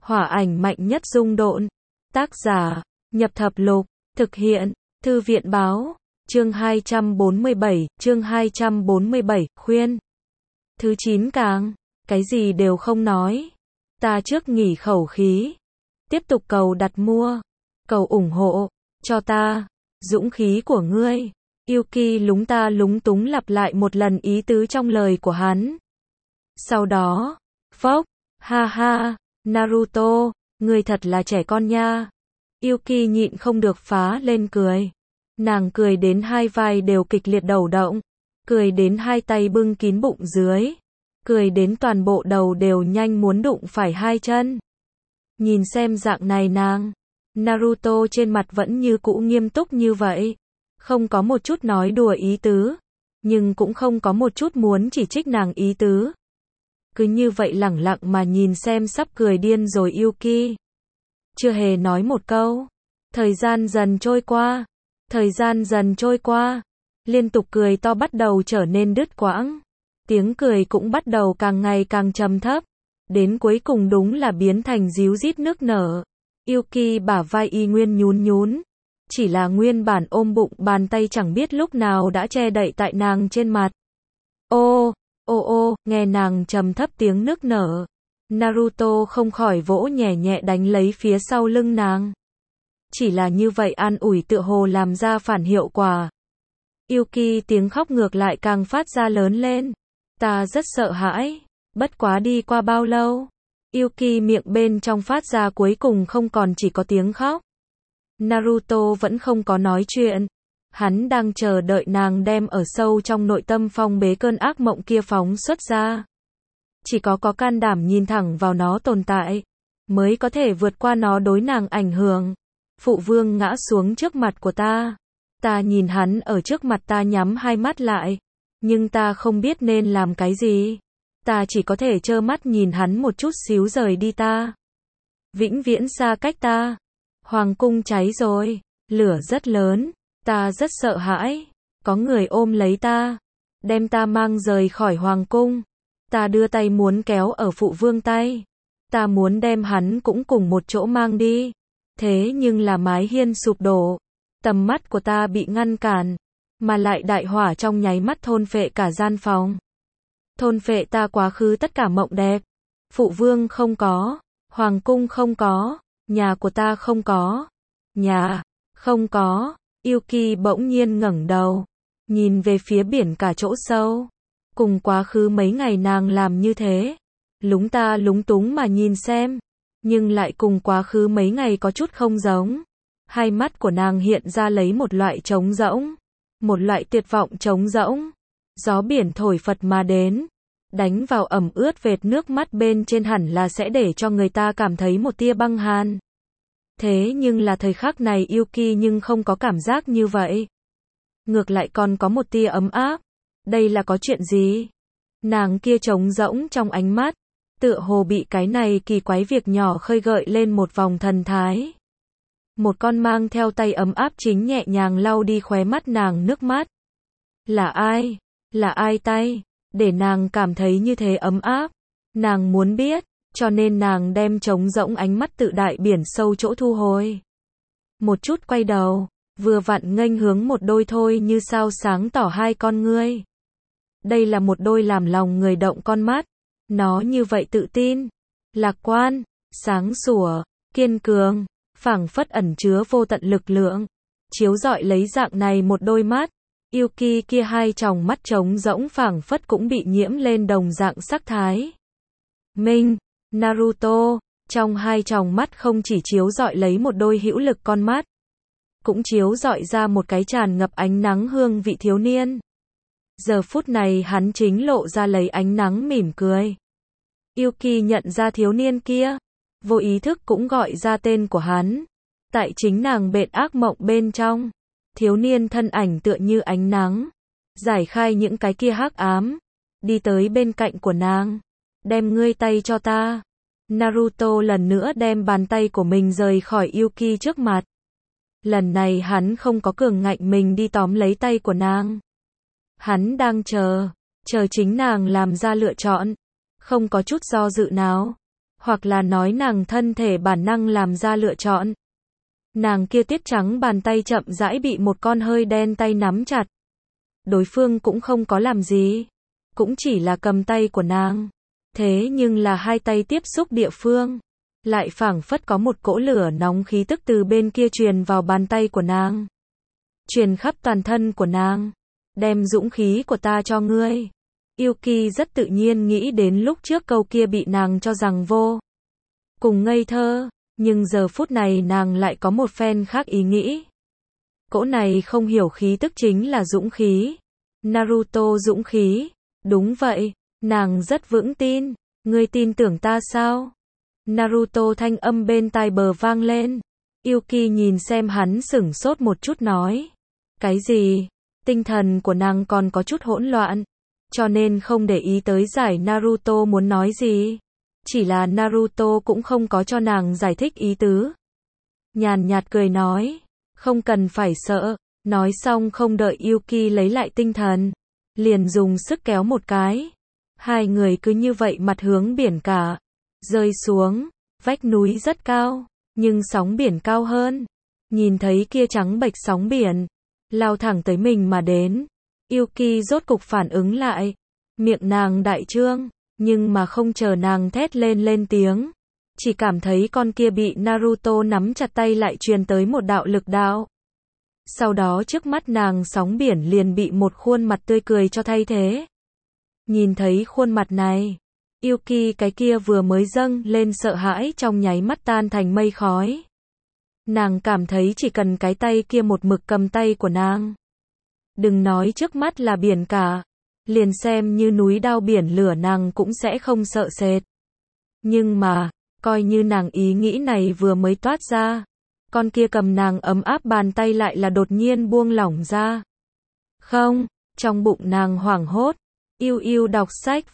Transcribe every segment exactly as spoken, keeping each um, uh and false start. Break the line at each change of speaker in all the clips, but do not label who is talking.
Hỏa ảnh mạnh nhất dung độn. Tác giả, Nhập Thập Lục. Thực hiện, Thư viện báo. Chương hai trăm bốn mươi bảy, chương hai trăm bốn mươi bảy, khuyên. Thứ chín càng, cái gì đều không nói. Ta trước nghỉ khẩu khí. Tiếp tục cầu đặt mua. Cầu ủng hộ, cho ta. Dũng khí của ngươi. Yuki lúng ta lúng túng lặp lại một lần ý tứ trong lời của hắn. Sau đó, phốc, ha ha, Naruto, ngươi thật là trẻ con nha. Yuki nhịn không được phá lên cười. Nàng cười đến hai vai đều kịch liệt đầu động, cười đến hai tay bưng kín bụng dưới, cười đến toàn bộ đầu đều nhanh muốn đụng phải hai chân. Nhìn xem dạng này nàng, Naruto trên mặt vẫn như cũ nghiêm túc như vậy, không có một chút nói đùa ý tứ, nhưng cũng không có một chút muốn chỉ trích nàng ý tứ. Cứ như vậy lẳng lặng mà nhìn xem sắp cười điên rồi Yuki. Chưa hề nói một câu. Thời gian dần trôi qua. Thời gian dần trôi qua. Liên tục cười to bắt đầu trở nên đứt quãng. Tiếng cười cũng bắt đầu càng ngày càng trầm thấp. Đến cuối cùng đúng là biến thành ríu rít nước nở. Yuki bả vai y nguyên nhún nhún. Chỉ là nguyên bản ôm bụng bàn tay chẳng biết lúc nào đã che đậy tại nàng trên mặt. Ô, ô ô, nghe nàng trầm thấp tiếng nức nở. Naruto không khỏi vỗ nhẹ nhẹ đánh lấy phía sau lưng nàng. Chỉ là như vậy an ủi tựa hồ làm ra phản hiệu quả. Yuki tiếng khóc ngược lại càng phát ra lớn lên. Ta rất sợ hãi. Bất quá đi qua bao lâu. Yuki miệng bên trong phát ra cuối cùng không còn chỉ có tiếng khóc. Naruto vẫn không có nói chuyện. Hắn đang chờ đợi nàng đem ở sâu trong nội tâm phong bế cơn ác mộng kia phóng xuất ra. Chỉ có có can đảm nhìn thẳng vào nó tồn tại, mới có thể vượt qua nó đối nàng ảnh hưởng. Phụ vương ngã xuống trước mặt của ta. Ta nhìn hắn ở trước mặt ta nhắm hai mắt lại. Nhưng ta không biết nên làm cái gì. Ta chỉ có thể trơ mắt nhìn hắn một chút xíu rời đi ta. Vĩnh viễn xa cách ta. Hoàng cung cháy rồi. Lửa rất lớn. Ta rất sợ hãi. Có người ôm lấy ta. Đem ta mang rời khỏi hoàng cung. Ta đưa tay muốn kéo ở phụ vương tay. Ta muốn đem hắn cũng cùng một chỗ mang đi. Thế nhưng là mái hiên sụp đổ. Tầm mắt của ta bị ngăn cản. Mà lại đại hỏa trong nháy mắt thôn phệ cả gian phòng. Thôn phệ ta quá khứ tất cả mộng đẹp. Phụ vương không có. Hoàng cung không có. Nhà của ta không có. Nhà. Không có. Yuki bỗng nhiên ngẩng đầu. Nhìn về phía biển cả chỗ sâu. Cùng quá khứ mấy ngày nàng làm như thế. Lúng ta lúng túng mà nhìn xem. Nhưng lại cùng quá khứ mấy ngày có chút không giống. Hai mắt của nàng hiện ra lấy một loại trống rỗng. Một loại tuyệt vọng trống rỗng. Gió biển thổi phật mà đến. Đánh vào ẩm ướt vệt nước mắt bên trên hẳn là sẽ để cho người ta cảm thấy một tia băng hàn. Thế nhưng là thời khắc này Yuki nhưng không có cảm giác như vậy. Ngược lại còn có một tia ấm áp. Đây là có chuyện gì? Nàng kia trống rỗng trong ánh mắt, tựa hồ bị cái này kỳ quái việc nhỏ khơi gợi lên một vòng thần thái. Một con mang theo tay ấm áp chính nhẹ nhàng lau đi khóe mắt nàng nước mắt. Là ai? Là ai tay? Để nàng cảm thấy như thế ấm áp. Nàng muốn biết, cho nên nàng đem trống rỗng ánh mắt tự đại biển sâu chỗ thu hồi. Một chút quay đầu, vừa vặn nghênh hướng một đôi thôi như sao sáng tỏ hai con ngươi. Đây là một đôi làm lòng người động con mắt. Nó như vậy tự tin, lạc quan, sáng sủa, kiên cường, phảng phất ẩn chứa vô tận lực lượng. Chiếu rọi lấy dạng này một đôi mắt. Yuki kia hai tròng mắt trống rỗng phảng phất cũng bị nhiễm lên đồng dạng sắc thái. Minh, Naruto, trong hai tròng mắt không chỉ chiếu rọi lấy một đôi hữu lực con mắt, cũng chiếu rọi ra một cái tràn ngập ánh nắng hương vị thiếu niên. Giờ phút này hắn chính lộ ra lấy ánh nắng mỉm cười. Yuki nhận ra thiếu niên kia, vô ý thức cũng gọi ra tên của hắn. Tại chính nàng bệt ác mộng bên trong, thiếu niên thân ảnh tựa như ánh nắng, giải khai những cái kia hắc ám, đi tới bên cạnh của nàng. Đem ngươi tay cho ta. Naruto lần nữa đem bàn tay của mình rời khỏi Yuki trước mặt. Lần này hắn không có cường ngạnh mình đi tóm lấy tay của nàng. Hắn đang chờ, chờ chính nàng làm ra lựa chọn. Không có chút do dự nào. hoặc là nói nàng thân thể bản năng làm ra lựa chọn. Nàng kia tiết trắng bàn tay chậm rãi bị một con hơi đen tay nắm chặt. Đối phương cũng không có làm gì, cũng chỉ là cầm tay của nàng. Thế nhưng là hai tay tiếp xúc địa phương, lại phảng phất có một cỗ lửa nóng khí tức từ bên kia truyền vào bàn tay của nàng. Truyền khắp toàn thân của nàng. Đem dũng khí của ta cho ngươi. Yuki rất tự nhiên nghĩ đến lúc trước câu kia bị nàng cho rằng vô cùng ngây thơ, nhưng giờ phút này nàng lại có một phen khác ý nghĩ. Cỗ này không hiểu khí tức chính là dũng khí. Naruto dũng khí. Đúng vậy, nàng rất vững tin. Ngươi tin tưởng ta sao? Naruto thanh âm bên tai bờ vang lên. Yuki nhìn xem hắn sửng sốt một chút nói. Cái gì? Tinh thần của nàng còn có chút hỗn loạn, cho nên không để ý tới giải Naruto muốn nói gì. Chỉ là Naruto cũng không có cho nàng giải thích ý tứ. Nhàn nhạt cười nói, không cần phải sợ. Nói xong không đợi Yuki lấy lại tinh thần, liền dùng sức kéo một cái. Hai người cứ như vậy mặt hướng biển cả, rơi xuống. Vách núi rất cao, nhưng sóng biển cao hơn. Nhìn thấy kia trắng bệch sóng biển, lao thẳng tới mình mà đến. Yuki rốt cục phản ứng lại. Miệng nàng đại trương, nhưng mà không chờ nàng thét lên lên tiếng. Chỉ cảm thấy con kia bị Naruto nắm chặt tay lại truyền tới một đạo lực đạo. Sau đó trước mắt nàng sóng biển liền bị một khuôn mặt tươi cười cho thay thế. Nhìn thấy khuôn mặt này, Yuki cái kia vừa mới dâng lên sợ hãi trong nháy mắt tan thành mây khói. Nàng cảm thấy chỉ cần cái tay kia một mực cầm tay của nàng. Đừng nói trước mắt là biển cả, liền xem như núi đao biển lửa nàng cũng sẽ không sợ sệt. Nhưng mà, coi như nàng ý nghĩ này vừa mới toát ra, con kia cầm nàng ấm áp bàn tay lại là đột nhiên buông lỏng ra. Không, trong bụng nàng hoảng hốt. Yêu yêu đọc sách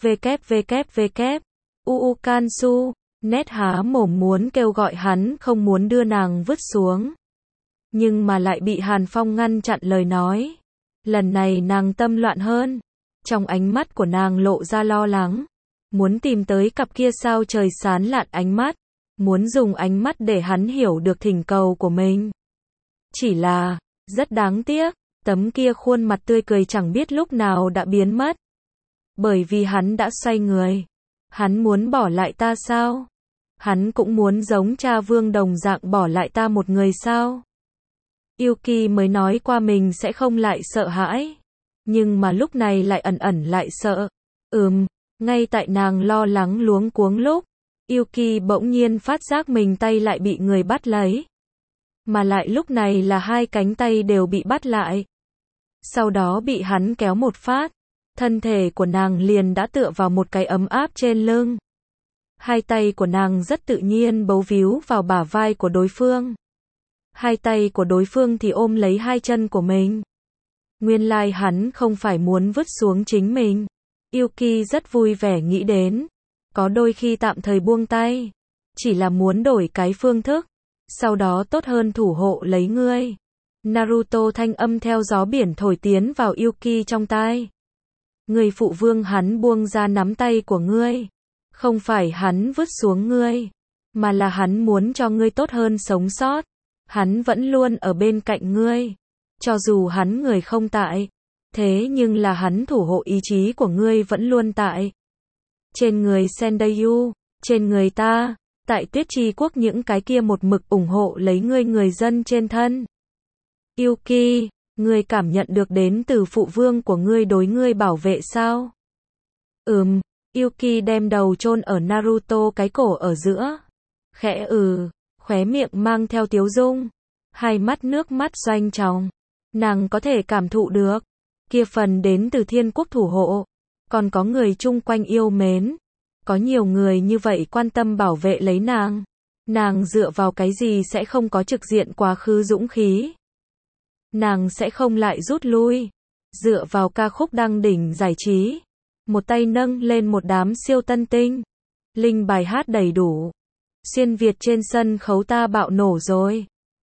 www. Uu Kansu, nét há mồm muốn kêu gọi hắn không muốn đưa nàng vứt xuống. Nhưng mà lại bị Hàn Phong ngăn chặn lời nói. Lần này nàng tâm loạn hơn. Trong ánh mắt của nàng lộ ra lo lắng. Muốn tìm tới cặp kia sao trời sán lạn ánh mắt. Muốn dùng ánh mắt để hắn hiểu được thỉnh cầu của mình. Chỉ là, rất đáng tiếc, tấm kia khuôn mặt tươi cười chẳng biết lúc nào đã biến mất. Bởi vì hắn đã xoay người. Hắn muốn bỏ lại ta sao? Hắn cũng muốn giống cha Vương đồng dạng bỏ lại ta một người sao? Yuki mới nói qua mình sẽ không lại sợ hãi. Nhưng mà lúc này lại ẩn ẩn lại sợ. Ừm, ngay tại nàng lo lắng luống cuống lúc, Yuki bỗng nhiên phát giác mình tay lại bị người bắt lấy. Mà lại lúc này là hai cánh tay đều bị bắt lại. Sau đó bị hắn kéo một phát. Thân thể của nàng liền đã tựa vào một cái ấm áp trên lưng. Hai tay của nàng rất tự nhiên bấu víu vào bả vai của đối phương. Hai tay của đối phương thì ôm lấy hai chân của mình. Nguyên lai hắn không phải muốn vứt xuống chính mình. Yuki rất vui vẻ nghĩ đến. Có đôi khi tạm thời buông tay. Chỉ là muốn đổi cái phương thức. Sau đó tốt hơn thủ hộ lấy ngươi. Naruto thanh âm theo gió biển thổi tiến vào Yuki trong tai. Người phụ vương hắn buông ra nắm tay của ngươi. Không phải hắn vứt xuống ngươi. Mà là hắn muốn cho ngươi tốt hơn sống sót. Hắn vẫn luôn ở bên cạnh ngươi. Cho dù hắn người không tại. Thế nhưng là hắn thủ hộ ý chí của ngươi vẫn luôn tại. Trên người Sendayu, trên người ta, tại Tuyết Chi Quốc những cái kia một mực ủng hộ lấy ngươi người dân trên thân. Yuki, ngươi cảm nhận được đến từ phụ vương của ngươi đối ngươi bảo vệ sao? Ừm, Yuki đem đầu chôn ở Naruto cái cổ ở giữa. Khẽ ừ, khóe miệng mang theo tiếu dung. Hai mắt nước mắt doanh tròng. Nàng có thể cảm thụ được. Kia phần đến từ thiên quốc thủ hộ. Còn có người chung quanh yêu mến. Có nhiều người như vậy quan tâm bảo vệ lấy nàng. Nàng dựa vào cái gì sẽ không có trực diện quá khứ dũng khí. Nàng sẽ không lại rút lui. Dựa vào ca khúc đăng đỉnh giải trí. Một tay nâng lên một đám siêu tân tinh. Linh bài hát đầy đủ. Xuyên Việt trên sân khấu ta bạo nổ rồi.